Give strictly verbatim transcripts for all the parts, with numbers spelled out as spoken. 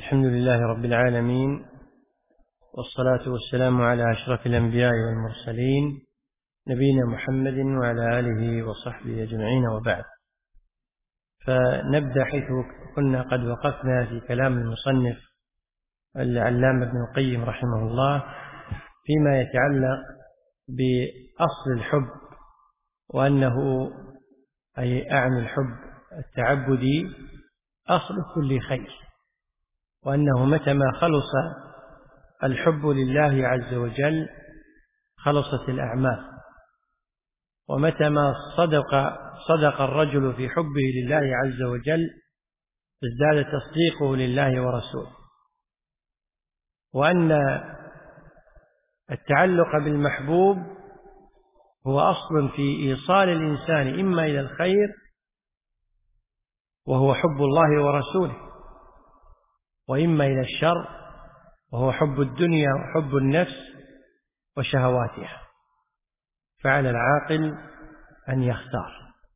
الحمد لله رب العالمين، والصلاة والسلام على أشرف الأنبياء والمرسلين نبينا محمد وعلى آله وصحبه أجمعين، وبعد. فنبدأ حيث كنا قد وقفنا في كلام المصنف العلامة ابن القيم رحمه الله فيما يتعلق بأصل الحب، وأنه أي أعني الحب التعبدي أصل كل خير، وأنه متى خلص الحب لله عز وجل خلصت الأعمال، ومتى ما صدق صدق الرجل في حبه لله عز وجل ازداد تصديقه لله ورسوله، وأن التعلق بالمحبوب هو أصل في إيصال الإنسان إما إلى الخير وهو حب الله ورسوله، وإما إلى الشر وهو حب الدنيا وحب النفس وشهواتها. فعلى العاقل أن يختار.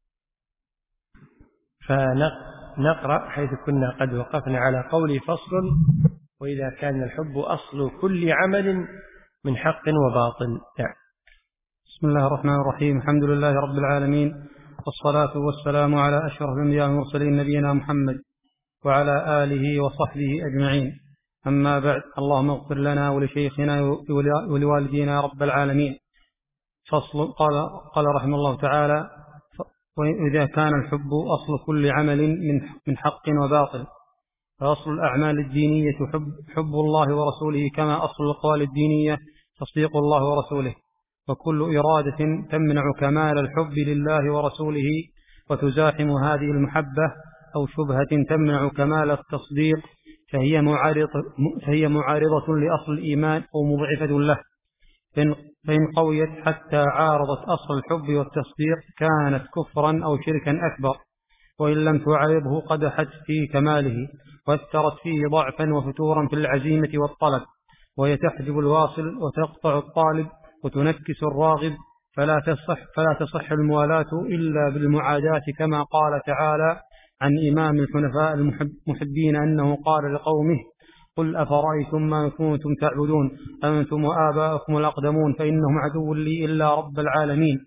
فنقرأ حيث كنا قد وقفنا على قول فصل: وإذا كان الحب أصل كل عمل من حق وباطل. يعني بسم الله الرحمن الرحيم. الحمد لله رب العالمين، والصلاة والسلام على أشرف الأنبياء والمرسلين نبينا محمد وعلى آله وصحبه أجمعين. أما بعد، اللهم اغفر لنا ولشيخنا ولوالدينا رب العالمين. فصل. قال, قال رحمه الله تعالى: وإذا كان الحب أصل كل عمل من حق وباطل، فأصل الأعمال الدينية حب, حب الله ورسوله، كما أصل الأقوال الدينية تصديق الله ورسوله. وكل إرادة تمنع كمال الحب لله ورسوله وتزاحم هذه المحبة، أو شبهة تمنع كمال التصديق، فهي معارضة, فهي معارضة لأصل الإيمان أو مضعفة له. فإن قويت حتى عارضت أصل الحب والتصديق كانت كفرا أو شركا أكبر، وإن لم تعارضه قدحت في كماله واثرت فيه ضعفا وفتورا في العزيمة والطلب، وهي تحجب الواصل وتقطع الطالب وتنكس الراغب. فلا تصح, فلا تصح الموالاة إلا بالمعاداة، كما قال تعالى عن إمام الحنفاء المحبين أنه قال لقومه: قل أفرأيتم ما كنتم تعبدون أنتم وآباؤكم الأقدمون فإنهم عدو لي إلا رب العالمين.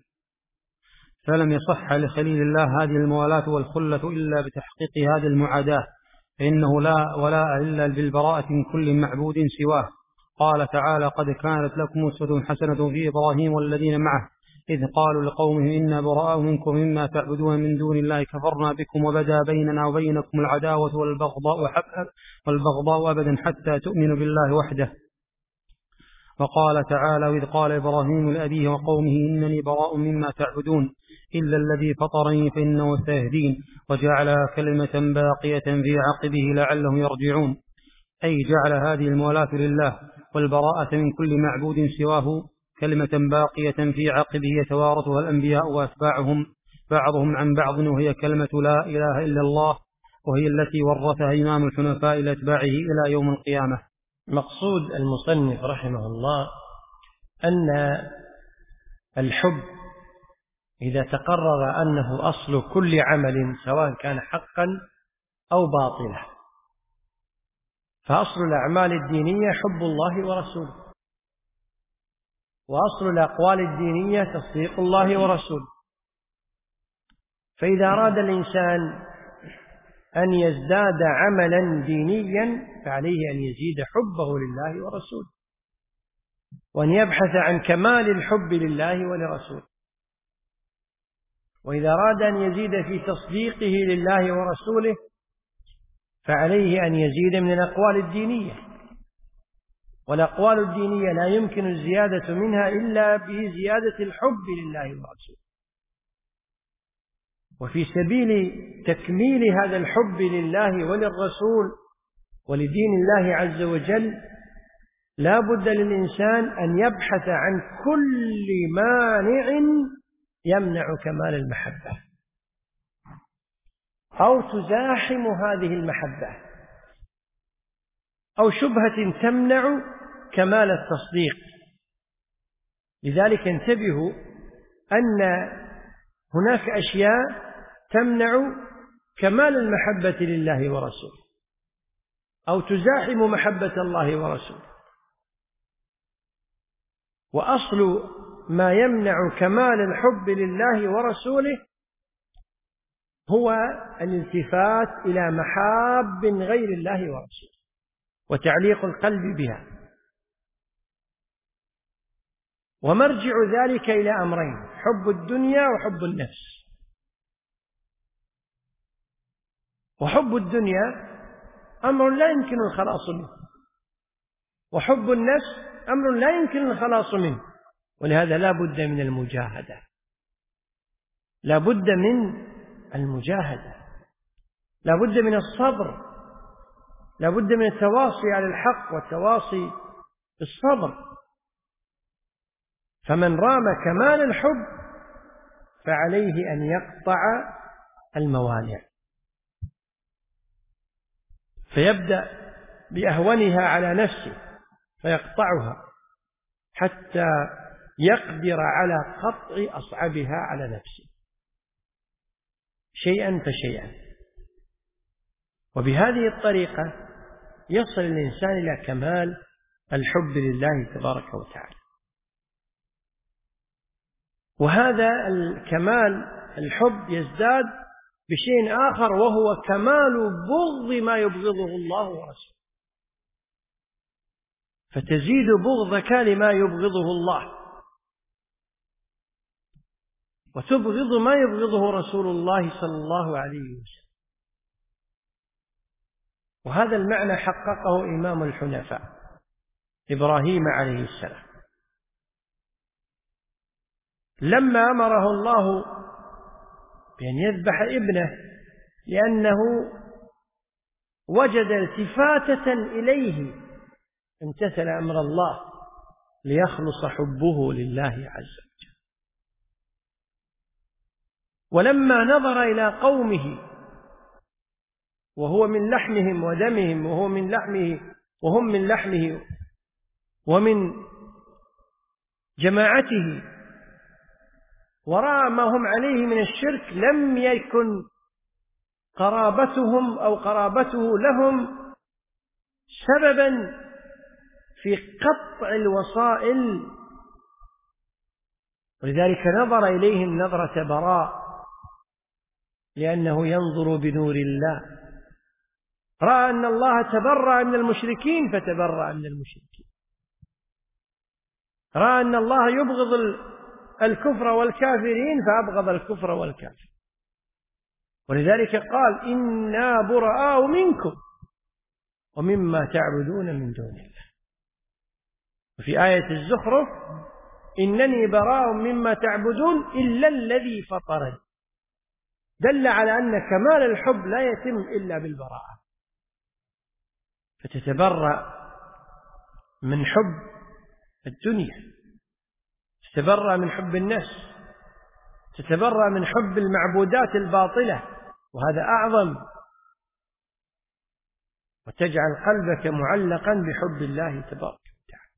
فلم يصح لخليل الله هذه الموالاة والخلة إلا بتحقيق هذه المعاداة، فإنه لا ولاء إلا بالبراءة من كل معبود سواه. قال تعالى: قد كانت لكم أسوة حسنة في إبراهيم والذين معه إذ قالوا لقومهم إنا براء منكم مما تعبدون من دون الله كفرنا بكم وبدا بيننا وبينكم العداوة والبغضاء والبغضاء أبدا حتى تؤمنوا بالله وحده. وقال تعالى: وإذ قال إبراهيم لأبيه وقومه إنني براء مما تعبدون إلا الذي فطرني فإنه سيهدين، وجعلها كلمة باقية في عقبه لعلهم يرجعون، أي جعل هذه المولاة لله والبراءة من كل معبود سواه كلمة باقية في عقبه يتوارثها الأنبياء وأتباعهم بعضهم عن بعض، وهي كلمة لا إله إلا الله، وهي التي ورثها إمام الحنفاء إلى أتباعه إلى يوم القيامة. مقصود المصنف رحمه الله أن الحب إذا تقرر أنه أصل كل عمل سواء كان حقا أو باطلا، فأصل الأعمال الدينية حب الله ورسوله، وأصل الأقوال الدينية تصديق الله ورسوله. فإذا أراد الإنسان أن يزداد عملا دينيا فعليه أن يزيد حبه لله ورسوله، وأن يبحث عن كمال الحب لله ولرسوله. وإذا أراد أن يزيد في تصديقه لله ورسوله فعليه أن يزيد من الأقوال الدينية، والأقوال الدينية لا يمكن الزيادة منها إلا بزيادة الحب لله ورسوله. وفي سبيل تكميل هذا الحب لله وللرسول ولدين الله عز وجل لا بد للإنسان أن يبحث عن كل مانع يمنع كمال المحبة أو تزاحم هذه المحبة، أو شبهة تمنع كمال التصديق. لذلك انتبهوا أن هناك أشياء تمنع كمال المحبة لله ورسوله، أو تزاحم محبة الله ورسوله. وأصل ما يمنع كمال الحب لله ورسوله هو الالتفات إلى محاب غير الله ورسوله وتعليق القلب بها. ومرجع ذلك إلى أمرين: حب الدنيا وحب النفس. وحب الدنيا أمر لا يمكن الخلاص منه، وحب النفس أمر لا يمكن الخلاص منه. ولهذا لا بد من المجاهدة، لا بد من المجاهدة، لا بد من الصبر، لا بد من التواصي على الحق والتواصي بالصبر. فمن رام كمال الحب فعليه أن يقطع الموانع، فيبدأ بأهونها على نفسه فيقطعها حتى يقدر على قطع أصعبها على نفسه شيئا فشيئا. وبهذه الطريقة يصل الإنسان إلى كمال الحب لله تبارك وتعالى. وهذا الكمال الحب يزداد بشيء آخر، وهو كمال بغض ما يبغضه الله ورسوله، فتزيد بغضك لما يبغضه الله، وتبغض ما يبغضه رسول الله صلى الله عليه وسلم. وهذا المعنى حققه إمام الحنفاء إبراهيم عليه السلام لما أمره الله بأن يذبح ابنه، لأنه وجد التفاتة إليه امتثل أمر الله ليخلص حبه لله عز وجل. ولما نظر إلى قومه وهو من لحمهم ودمهم وهو من لحمه وهم من لحمه ومن جماعته، ورأى ما هم عليه من الشرك، لم يكن قرابتهم أو قرابته لهم سببا في قطع الوصائل، ولذلك نظر إليهم نظرة براء، لأنه ينظر بنور الله. رأى أن الله تبرأ من المشركين فتبرأ من المشركين، رأى أن الله يبغض الكفر والكافرين فأبغض الكفر والكافر. ولذلك قال: إنا براء منكم ومما تعبدون من دون الله. وفي آية الزخرف: إنني براء مما تعبدون إلا الذي فطرني. دل على أن كمال الحب لا يتم إلا بالبراءة، فتتبرأ من حب الدنيا، تتبرأ من حب النفس، تتبرأ من حب المعبودات الباطلة، وهذا أعظم، وتجعل قلبك معلقا بحب الله تبارك وتعالى،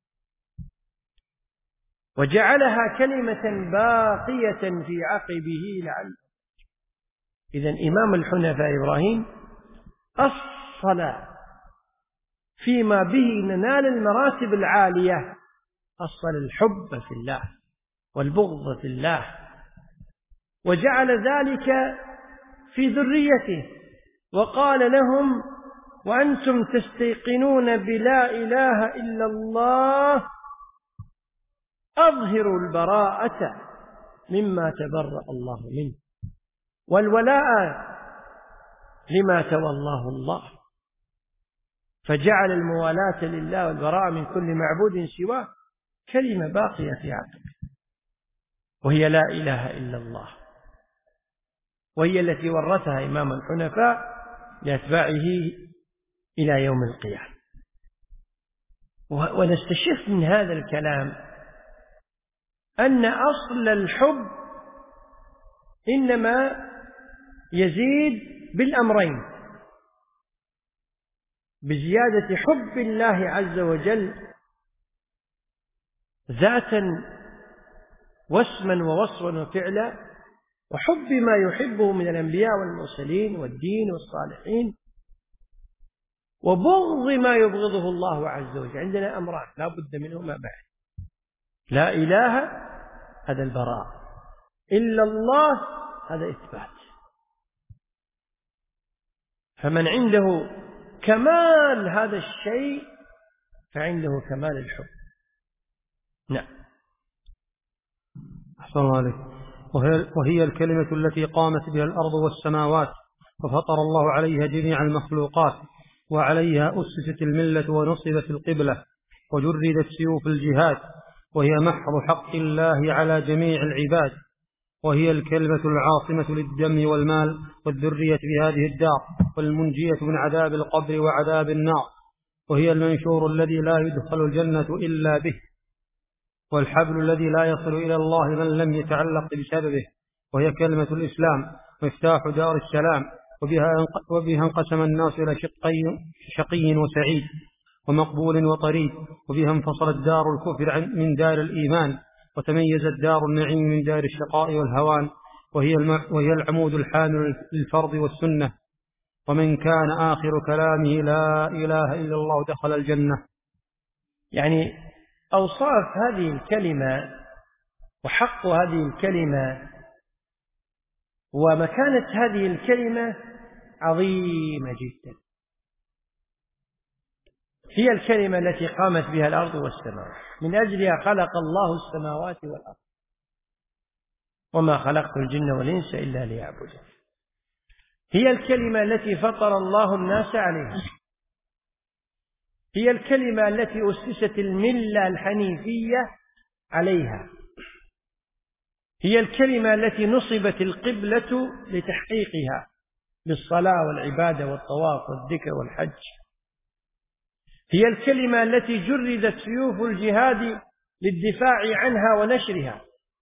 وجعلها كلمة باقية في عقبه لعل. إذن إمام الحنفاء إبراهيم أصل فيما به ننال المراتب العالية، أصل الحب في الله والبغض في الله، وجعل ذلك في ذريته، وقال لهم: وأنتم تستيقنون بلا إله إلا الله أظهروا البراءة مما تبرأ الله منه، والولاء لما تولاه الله، فجعل الموالاة لله والبراءة من كل معبود سواه كلمة باقية في عقله، وهي لا إله إلا الله، وهي التي ورثها إمام الحنفاء لأتباعه إلى يوم القيامة. ونستشف من هذا الكلام أن أصل الحب إنما يزيد بالأمرين: بزيادة حب الله عز وجل ذاتا واسما ووصفا وفعلا، وحب ما يحبه من الأنبياء والمرسلين والدين والصالحين، وبغض ما يبغضه الله عز وجل. عندنا أمران لا بد منهما بعد: لا إله هذا البراء، إلا الله هذا إثبات. فمن عنده كمال هذا الشيء فعنده كمال الحب. نعم. أحسن الله عليك. وهي, وهي الكلمة التي قامت بها الأرض والسماوات وفطر الله عليها جميع المخلوقات، وعليها أسست الملة ونصبت القبلة وجردت سيوف الجهاد، وهي محض حق الله على جميع العباد. وهي الكلمة العاصمة للدم والمال والذرية في هذه الدار، والمنجية من عذاب القبر وعذاب النار. وهي المنشور الذي لا يدخل الجنة إلا به، والحبل الذي لا يصل إلى الله من لم يتعلق بسببه. وهي كلمة الإسلام مفتاح دار السلام، وبها انقسم الناس إلى شقي وسعيد ومقبول وطريد، وبها انفصلت دار الكفر من دار الإيمان، وتميزت دار النعيم من دار الشقاء والهوان. وهي, وهي العمود الحامل للفرض والسنة. ومن كان آخر كلامه لا إله إلا الله دخل الجنة. يعني أوصاف هذه الكلمة وحق هذه الكلمة ومكانة هذه الكلمة عظيمة جدا. هي الكلمة التي قامت بها الأرض والسماوات، من أجلها خلق الله السماوات والأرض، وما خلقت الجن والإنس إلا ليعبدون. هي الكلمة التي فطر الله الناس عليها، هي الكلمة التي أسست الملة الحنيفية عليها، هي الكلمة التي نصبت القبلة لتحقيقها بالصلاة والعبادة والطواف والذكر والحج، هي الكلمة التي جردت سيوف الجهاد للدفاع عنها ونشرها،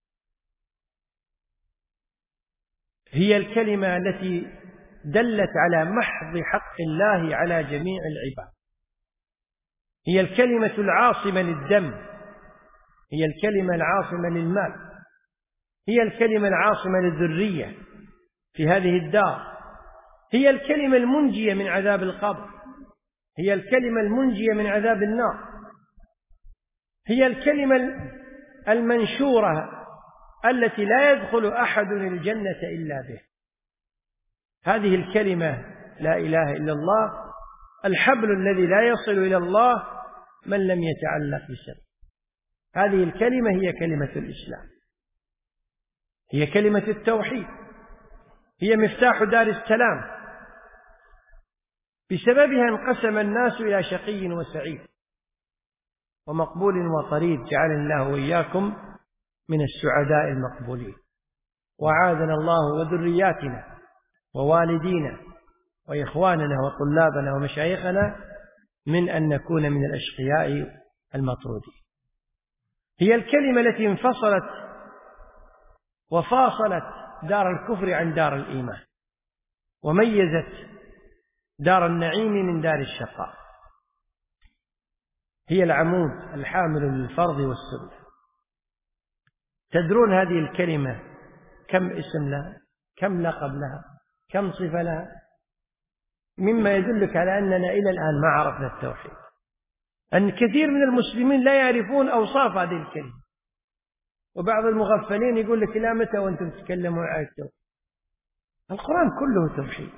هي الكلمة التي دلت على محض حق الله على جميع العباد، هي الكلمة العاصمة للدم، هي الكلمة العاصمة للمال، هي الكلمة العاصمة للذرية في هذه الدار، هي الكلمة المنجية من عذاب القبر، هي الكلمة المنجية من عذاب النار، هي الكلمة المنشورة التي لا يدخل أحد الجنة إلا به. هذه الكلمة لا إله إلا الله، الحبل الذي لا يصل إلى الله من لم يتعلق بسبب. هذه الكلمة هي كلمة الإسلام، هي كلمة التوحيد، هي مفتاح دار السلام. بسببها انقسم الناس إلى شقي وسعيد ومقبول وطريد، جعلنا الله وإياكم من السعداء المقبولين، وعاذنا الله وذرياتنا ووالدينا وإخواننا وطلابنا ومشايخنا من أن نكون من الأشقياء المطرودين. هي الكلمة التي انفصلت وفاصلت دار الكفر عن دار الإيمان، وميزت دار النعيم من دار الشقاء. هي العمود الحامل للفرض والسنة. تدرون هذه الكلمة كم اسم لها، كم لقب لها، كم صفة لها؟ مما يدلك على أننا إلى الآن ما عرفنا التوحيد، أن كثير من المسلمين لا يعرفون أوصاف هذه الكلمة، وبعض المغفلين يقول لك لا متى وأنتم تتكلمون عن التوحيد؟ القرآن كله توحيد.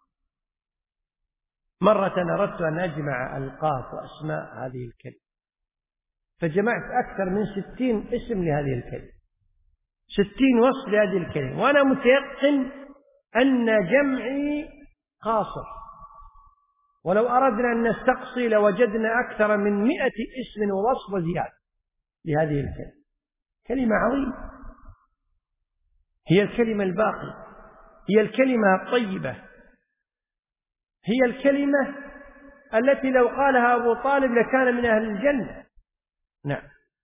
مرة أردت أن أجمع ألقاب وأسماء هذه الكلمة، فجمعت أكثر من ستين اسم لهذه الكلمة، ستين وصف لهذه الكلمة، وأنا متيقن أن جمعي قاصر، ولو أردنا أن نستقصي لوجدنا أكثر من مئة اسم ووصف وزيادة لهذه الكلمة. كلمة عظيمة، هي الكلمة الباقية، هي الكلمة الطيبة، هي الكلمة التي لو قالها أبو طالب لكان من أهل الجنة. نعم.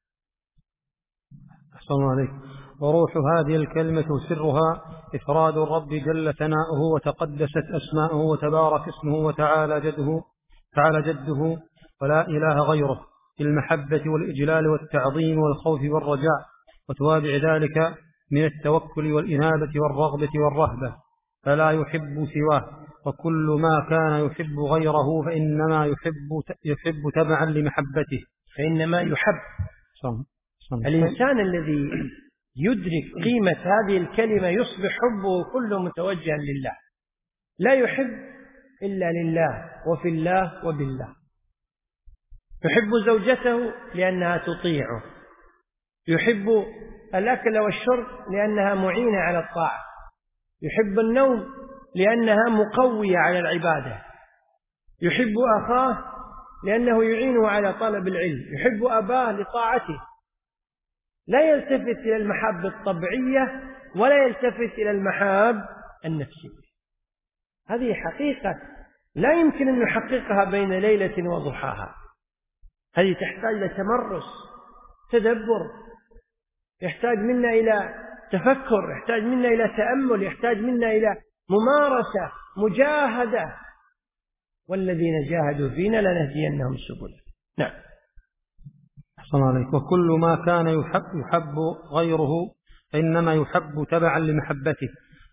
أحسن عليك. وروح هذه الكلمة سرها إفراد الرب جل ثناؤه وتقدست أسماؤه وتبارك اسمه وتعالى جده تعالى جده ولا إله غيره، بالمحبة والإجلال والتعظيم والخوف والرجاء، وتوابع ذلك من التوكل والإنابة والرغبة والرهبة، فلا يحب سواه وكل ما كان يحب غيره فإنما يحب يحب تبعا لمحبته. فإنما يحب. صم. صم. الإنسان الذي يدرك قيمة هذه الكلمة يصبح حبه كله متوجها لله، لا يحب إلا لله وفي الله وبالله. يحب زوجته لأنها تطيعه، يحب الأكل والشرب لأنها معينة على الطاعة، يحب النوم لأنها مقوية على العبادة، يحب أخاه لأنه يعينه على طلب العلم، يحب أباه لطاعته. لا يلتفت إلى المحاب الطبيعية ولا يلتفت إلى المحاب النفسية. هذه حقيقة لا يمكن أن نحققها بين ليلة وضحاها. هذه تحتاج إلى تمرس، تدبر، يحتاج منا إلى تفكر، يحتاج منا إلى تأمل، يحتاج منا إلى ممارسة، مجاهدة. والذين جاهدوا فينا لنهدينهم سبلنا. نعم. أحسن عليك. وكل ما كان يحب, يحب غيره فإنما يحب تبعا لمحبته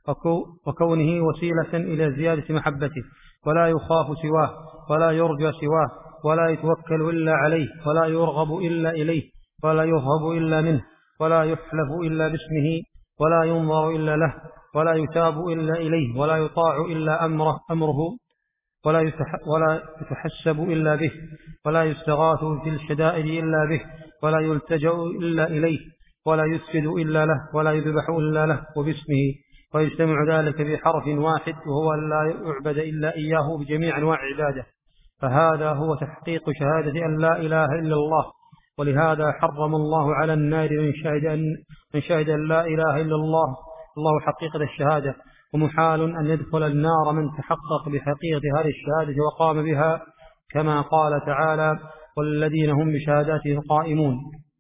وكونه وسيلة إلى زيادة محبته، ولا يخاف سواه ولا يرجى سواه ولا يتوكل إلا عليه ولا يرغب إلا إليه ولا يرهب إلا منه ولا يحلف إلا باسمه ولا ينظر إلا له ولا يتاب إلا إليه ولا يطاع إلا أمره, أمره ولا, يتح ولا يتحسب إلا به ولا يستغاث في الشدائد إلا به ولا يلتجأ إلا إليه ولا يسجد إلا له ولا يذبح إلا له وباسمه، ويجتمع ذلك بحرف واحد وهو أن لا يعبد إلا إياه بجميع أنواع عباده. فهذا هو تحقيق شهادة أن لا إله إلا الله. ولهذا حرم الله على النار من شهد أن, من شهد أن لا إله إلا الله الله حقيقة الشهادة. ومحال أن يدخل النار من تحقق بحقيقة هذه الشهادة وقام بها، كما قال تعالى: والذين هم بشهاداتهم قائمون.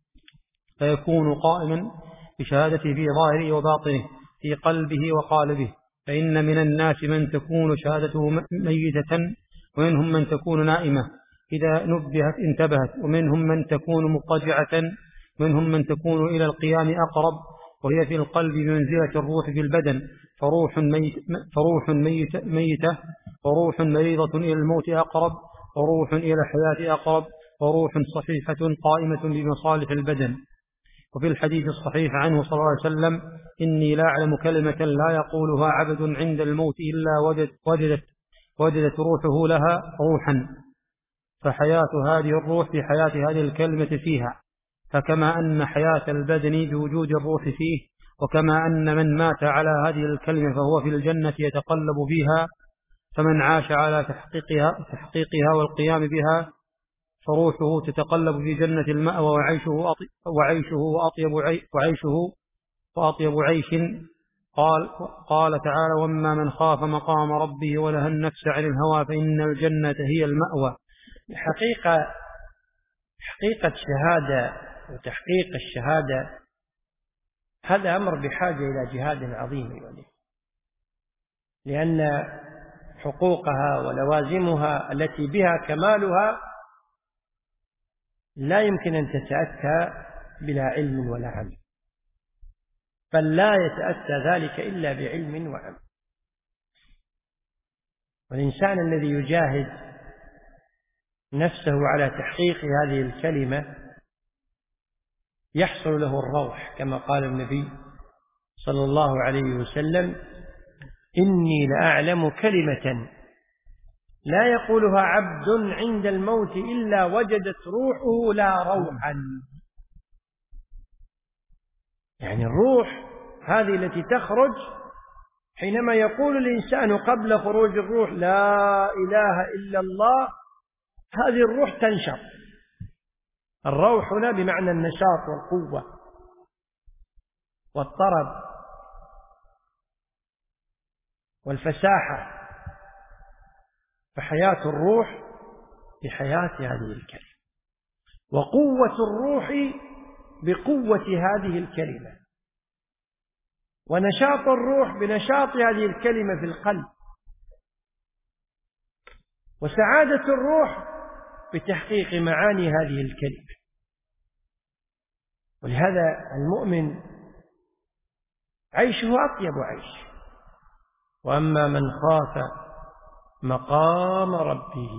فيكون قائما بشهادته في ظاهره وباطنه، في قلبه وقالبه. فإن من الناس من تكون شهادته ميتة، ومنهم من تكون نائمة إذا نبهت انتبهت، ومنهم من تكون مضطجعة، ومنهم من تكون إلى القيام أقرب، وهي في القلب بمنزلة الروح في البدن. فروح ميت فروح ميت ميتة وروح مريضة إلى الموت أقرب، وروح إلى الحياة أقرب، وروح صحيحة قائمة بمصالح البدن. وفي الحديث الصحيح عنه صلى الله عليه وسلم: إني لا أعلم كلمة لا يقولها عبد عند الموت إلا وجد وجدت, وجدت روحه لها روحا. فحياة هذه الروح في حياة هذه الكلمة فيها، فكما أن حياة البدن بوجود الروح فيه، وكما أن من مات على هذه الكلمة فهو في الجنة يتقلب فيها، فمن عاش على تحقيقها, تحقيقها والقيام بها فروحه تتقلب في جنة المأوى وعيشه, وعيشه وأطيب وعيشه وأطيب عيش. قال, قال تعالى: وأما من خاف مقام ربه ونهى النفس عن الهوى فإن الجنة هي المأوى. حقيقة حقيقة شهادة وتحقيق الشهادة هذا أمر بحاجة إلى جهاد عظيم، لأن حقوقها ولوازمها التي بها كمالها لا يمكن أن تتأتى بلا علم ولا عمل، بل لا يتأتى ذلك إلا بعلم وعمل. والإنسان الذي يجاهد نفسه على تحقيق هذه الكلمة يحصل له الروح، كما قال النبي صلى الله عليه وسلم: إني لأعلم كلمة لا يقولها عبد عند الموت إلا وجدت روحه لا روحا. يعني الروح هذه التي تخرج حينما يقول الإنسان قبل خروج الروح لا إله إلا الله، هذه الروح تنشط. الروح هنا بمعنى النشاط والقوة والطرب والفساحة. فحياة الروح بحياة هذه الكلمة، وقوة الروح بقوة هذه الكلمة، ونشاط الروح بنشاط هذه الكلمة في القلب، وسعادة الروح بتحقيق معاني هذه الكلمة. ولهذا المؤمن عيشه أطيب عيش. وأما من خاف مقام ربه.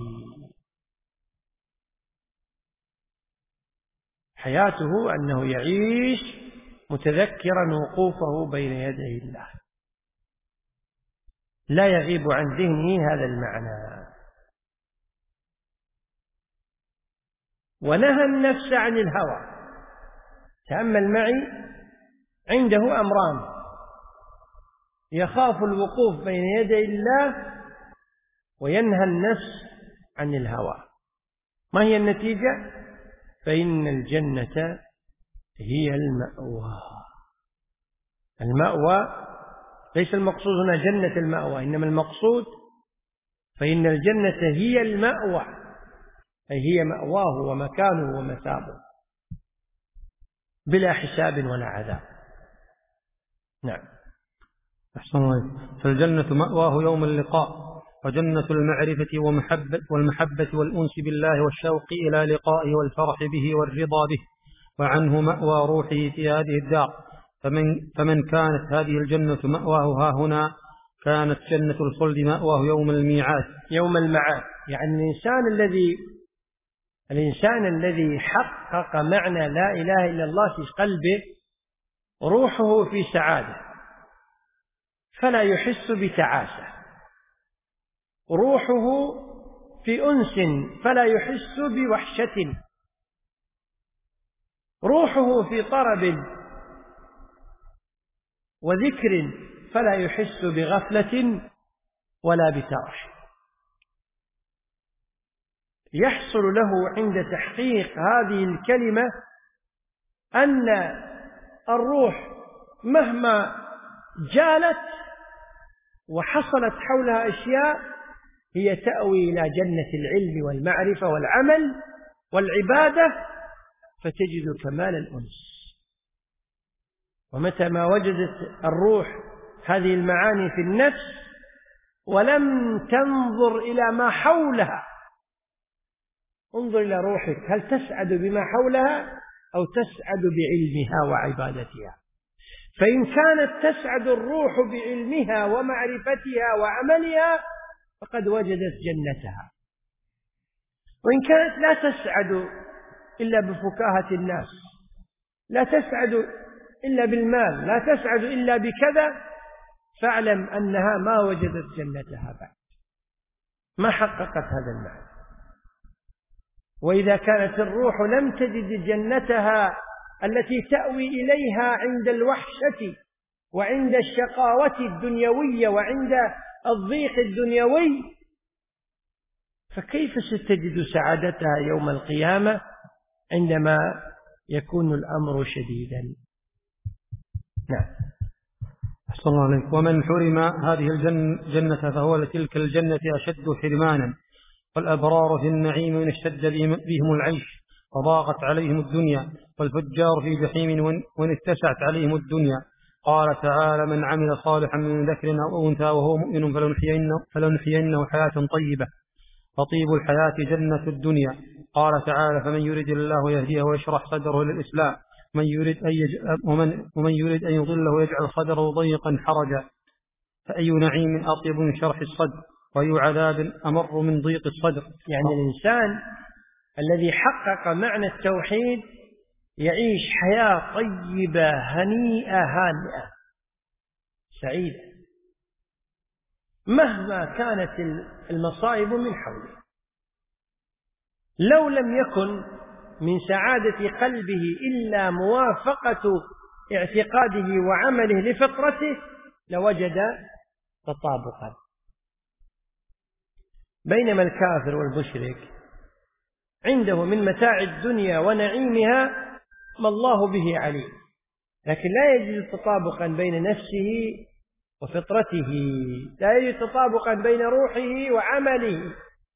حياته أنه يعيش متذكرا وقوفه بين يدي الله، لا يغيب عن ذهنه هذا المعنى. ونهى النفس عن الهوى. تأمل معي، عنده أمران: يخاف الوقوف بين يدي الله، وينهى النفس عن الهوى. ما هي النتيجة؟ فإن الجنة هي المأوى. المأوى ليس المقصود هنا جنة المأوى، إنما المقصود فإن الجنة هي المأوى، أي هي مأواه ومكانه ومثابه، بلا حساب ولا عذاب. نعم. أحسن الله. فالجنة مأواه يوم اللقاء، وجنة المعرفة ومحبة والمحبة والأنس بالله والشوق إلى لقائه والفرح به والرضا به، وعنه مأوى روحه في هذه الدار. فمن, فمن كانت هذه الجنة مأواه ها هنا، كانت جنة الخلد مأواه يوم الميعاد، يوم المعاد. يعني الإنسان الذي الإنسان الذي حقق معنى لا إله إلا الله في قلبه، روحه في سعادة فلا يحس بتعاسة، روحه في أنس فلا يحس بوحشة، روحه في طرب وذكر فلا يحس بغفلة ولا بترح. يحصل له عند تحقيق هذه الكلمة أن الروح مهما جالت وحصلت حولها أشياء هي تأوي إلى جنة العلم والمعرفة والعمل والعبادة، فتجد كمال الأنس. ومتى ما وجدت الروح هذه المعاني في النفس ولم تنظر إلى ما حولها، انظر إلى روحك، هل تسعد بما حولها أو تسعد بعلمها وعبادتها؟ فإن كانت تسعد الروح بعلمها ومعرفتها وعملها فقد وجدت جنتها. وإن كانت لا تسعد إلا بفكاهة الناس، لا تسعد إلا بالمال، لا تسعد إلا بكذا، فاعلم أنها ما وجدت جنتها بعد، ما حققت هذا المعنى. وإذا كانت الروح لم تجد جنتها التي تأوي إليها عند الوحشة وعند الشقاوة الدنيوية وعند الضيق الدنيوي، فكيف ستجد سعادتها يوم القيامة عندما يكون الأمر شديدا؟ نعم. أحسن الله عليك. ومن حرم هذه الجنة فهو لتلك الجنة أشد حرمانا، والأبرار في النعيم وإن اشتد بهم العيش وضاقت عليهم الدنيا، والفجار في جحيم وإن اتسعت عليهم الدنيا. قال تعالى: من عمل صالحا من ذكر أو أنثى وهو مؤمن فلنحيينه, فلنحيينه حياة طيبة، وطيب الحياة جنة الدنيا. قال تعالى: فمن يريد الله يهديه ويشرح صدره للإسلام، من يريد أن يجعل ومن, ومن يريد أن يضله يجعل صدره ضيقا حرجا. فأي نعيم أطيب من شرح الصدر، وأي عذاب أمر من ضيق الصدر. يعني الإنسان الذي حقق معنى التوحيد يعيش حياة طيبة هنيئة هانئة سعيدة مهما كانت المصائب من حوله. لو لم يكن من سعادة قلبه إلا موافقة اعتقاده وعمله لفطرته لوجد تطابقا. بينما الكافر والمشرك عنده من متاع الدنيا ونعيمها ما الله به عليم، لكن لا يجد تطابقا بين نفسه وفطرته، لا يجد تطابقا بين روحه وعمله،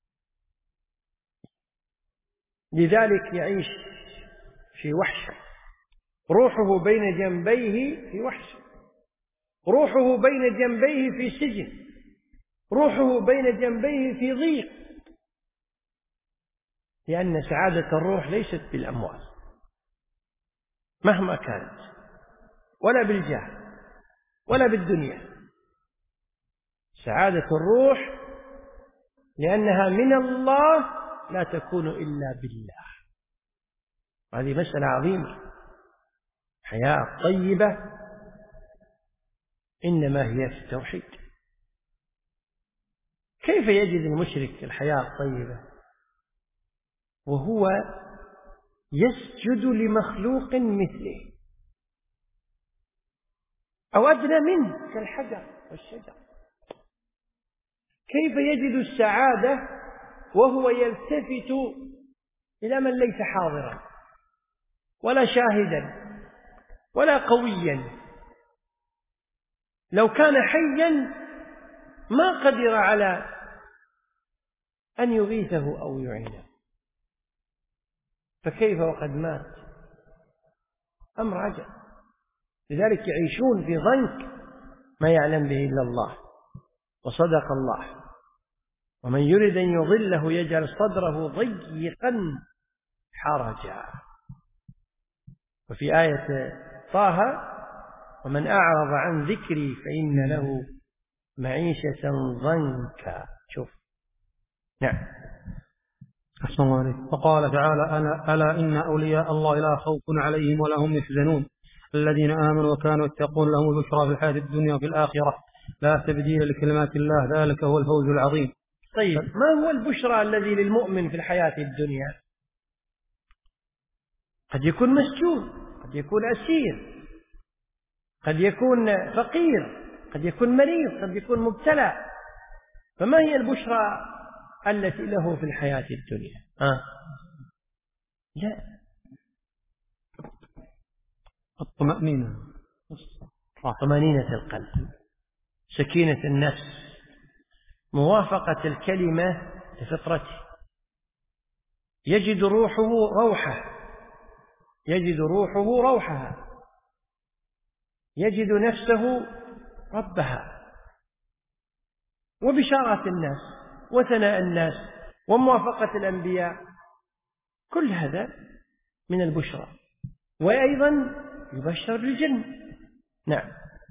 لذلك يعيش في وحشة. روحه بين جنبيه في وحشة، روحه بين جنبيه في سجن، روحه بين جنبيه في ضيق، لأن سعادة الروح ليست بالأموال مهما كانت، ولا بالجاه، ولا بالدنيا. سعادة الروح لأنها من الله لا تكون إلا بالله. هذه مسألة عظيمة. حياة طيبة إنما هي في التوحيد. كيف يجد المشرك الحياة الطيبة وهو يسجد لمخلوق مثله أو أدنى منه كالحجر والشجر؟ كيف يجد السعادة وهو يلتفت إلى من ليس حاضرا ولا شاهدا ولا قويا؟ لو كان حيا ما قدر على أن يغيثه أو يعينه، فكيف وقد مات؟ أمر عجب. لذلك يعيشون في ضنك ما يعلم به إلا الله. وصدق الله: ومن يرد أن يضله يجعل صدره ضيقا حرجا. وفي آية طه: ومن أعرض عن ذكري فإن له معيشة ضنكا. شوف. نعم. أحسن الله عليك. وقال تعالى: ألا, ألا إن أولياء الله لا خوف عليهم ولا هم يحزنون الذين آمنوا وكانوا يتقون لهم البشرى في الحياة الدنيا وفي الآخرة لا تبديل لكلمات الله ذلك هو الفوز العظيم. طيب، ما هو البشرى الذي للمؤمن في الحياة الدنيا؟ قد يكون مسجون، قد يكون أسير، قد يكون فقير، قد يكون مريض، قد يكون مبتلى. فما هي البشرى التي له في الحياة الدنيا؟ آه. لا، الطمأنينة، طمأنينة القلب، سكينة النفس، موافقة الكلمة لفطرته، يجد روحه روحه، يجد روحه روحها، يجد نفسه ربها، وبشارة الناس وثناء الناس وموافقة الأنبياء. كل هذا من البشرى، وأيضا يبشر بالجنة. نعم.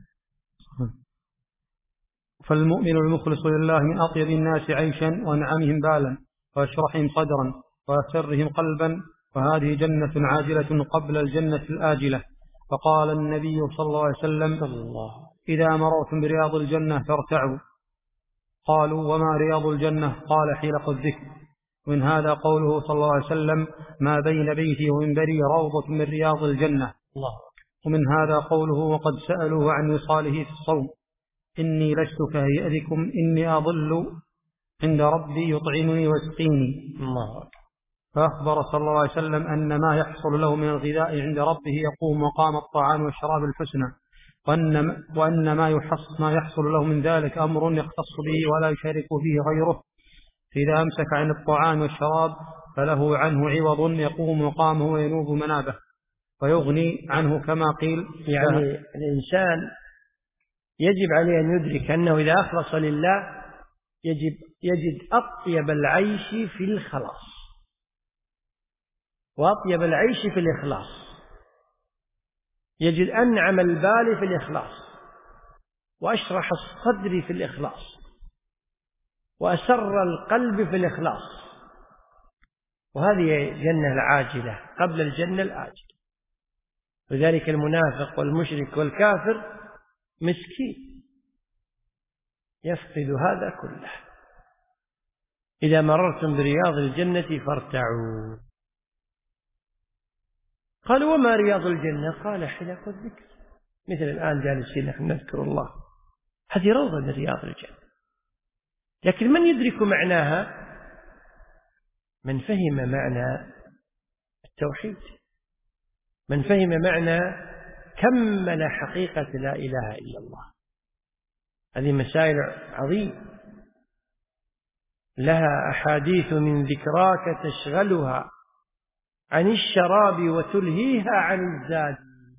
فالمؤمن المخلص لله من أطيب الناس عيشا وأنعمهم بالا وأشرحهم صدرا وأسرهم قلبا، وهذه جنة عاجلة قبل الجنة الآجلة. فقال النبي صلى الله عليه وسلم: إذا مررتم برياض الجنة فارتعوا. قالوا: وما رياض الجنة؟ قال: حلق الذكر. ومن هذا قوله صلى الله عليه وسلم: ما بين بيتي ومنبري روضة من رياض الجنة. الله. ومن هذا قوله: وقد سألوه عن وصاله في الصوم: إني لست كهيئتكم إني أضل عند ربي يطعمني ويسقيني. الله. فأخبر صلى الله عليه وسلم أن ما يحصل له من الغذاء عند ربه يقوم مقام الطعام والشراب الحسنى، وأن, وأن ما, ما يحصل له من ذلك أمر يختص به ولا يشارك فيه غيره. فإذا أمسك عن الطعام والشراب فله عنه عوض يقوم مقامه وينوب منابه ويغني عنه كما قيل. يعني الإنسان يجب عليه أن يدرك أنه إذا أخلص لله يجب يجد أطيب العيش في الخلاص، وأطيب العيش في الإخلاص. يجد أنعم البال في الإخلاص، وأشرح الصدر في الإخلاص، وأسر القلب في الإخلاص. وهذه الجنة العاجلة قبل الجنة الآجلة. لذلك المنافق والمشرك والكافر مسكين يفقد هذا كله. إذا مررتم برياض الجنة فارتعوا. قالوا: وما رياض الجنة؟ قال: حلق الذكر. مثل الآن جالسين نحن نذكر الله، هذه روضة من رياض الجنة. لكن من يدرك معناها؟ من فهم معنى التوحيد، من فهم معنى كمل حقيقة لا إله إلا الله. هذه مسائل عظيمة لها أحاديث من ذكراك تشغلها عن الشراب وتلهيها عن الزاد،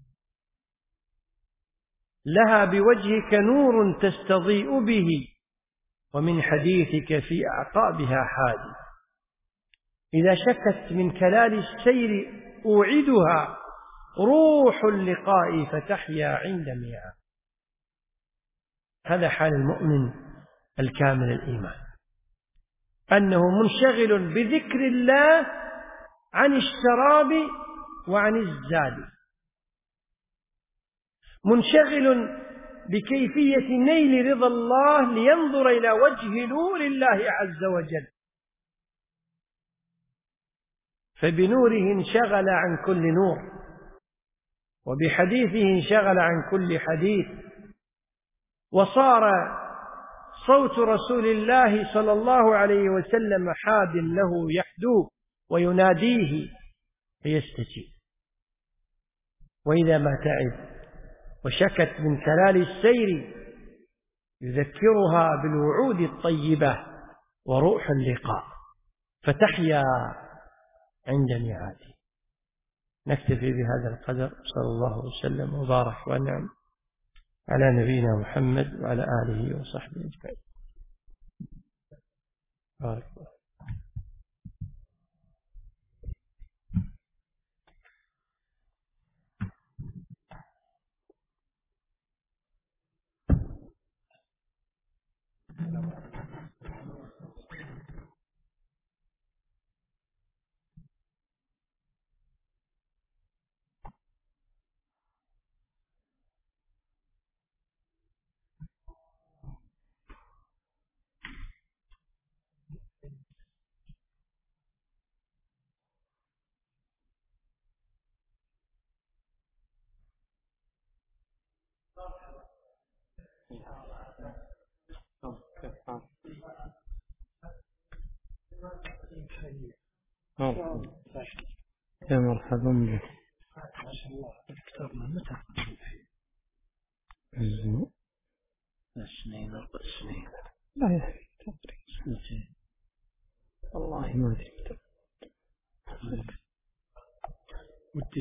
لها بوجهك نور تستضيء به ومن حديثك في أعقابها حادي. إذا شكت من كلال السير أوعدها روح اللقاء فتحيا عند ميعاد. هذا حال المؤمن الكامل الإيمان. أنه منشغل بذكر الله عن الشراب وعن الزاد، منشغل بكيفية نيل رضا الله لينظر إلى وجه نور الله عز وجل، فبنوره انشغل عن كل نور، وبحديثه انشغل عن كل حديث، وصار صوت رسول الله صلى الله عليه وسلم حاد له يحدوه ويناديه فيستجيب. وإذا ما تعب وشكت من كلال السير يذكرها بالوعود الطيبة وروح اللقاء فتحيا عند ميعاده. نكتفي بهذا القدر، صلى الله وسلم وبارك وأنعم على نبينا محمد وعلى آله وصحبه أجمعين. بارك الله. يا مرحبا بك. سنين أربع سنين لا يا أخي سنتين والله ما أدري ودي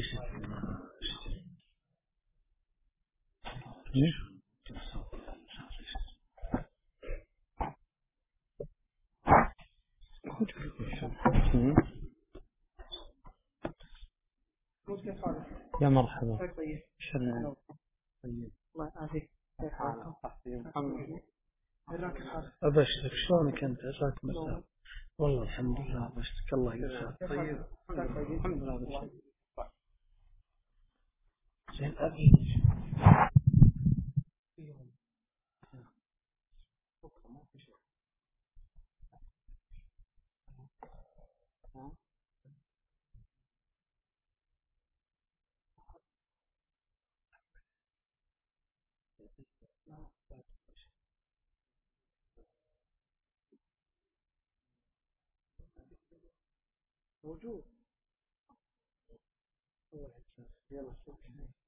يا مرحبا. شلون؟ طيب الله يعافيك. كيف حالك؟ أبشرك شلونك أنت؟ عساك مساء. والله الحمد لله أبشرك الله يسعدك. طيب الحمد لله بخير. زين أبي موجود. يلا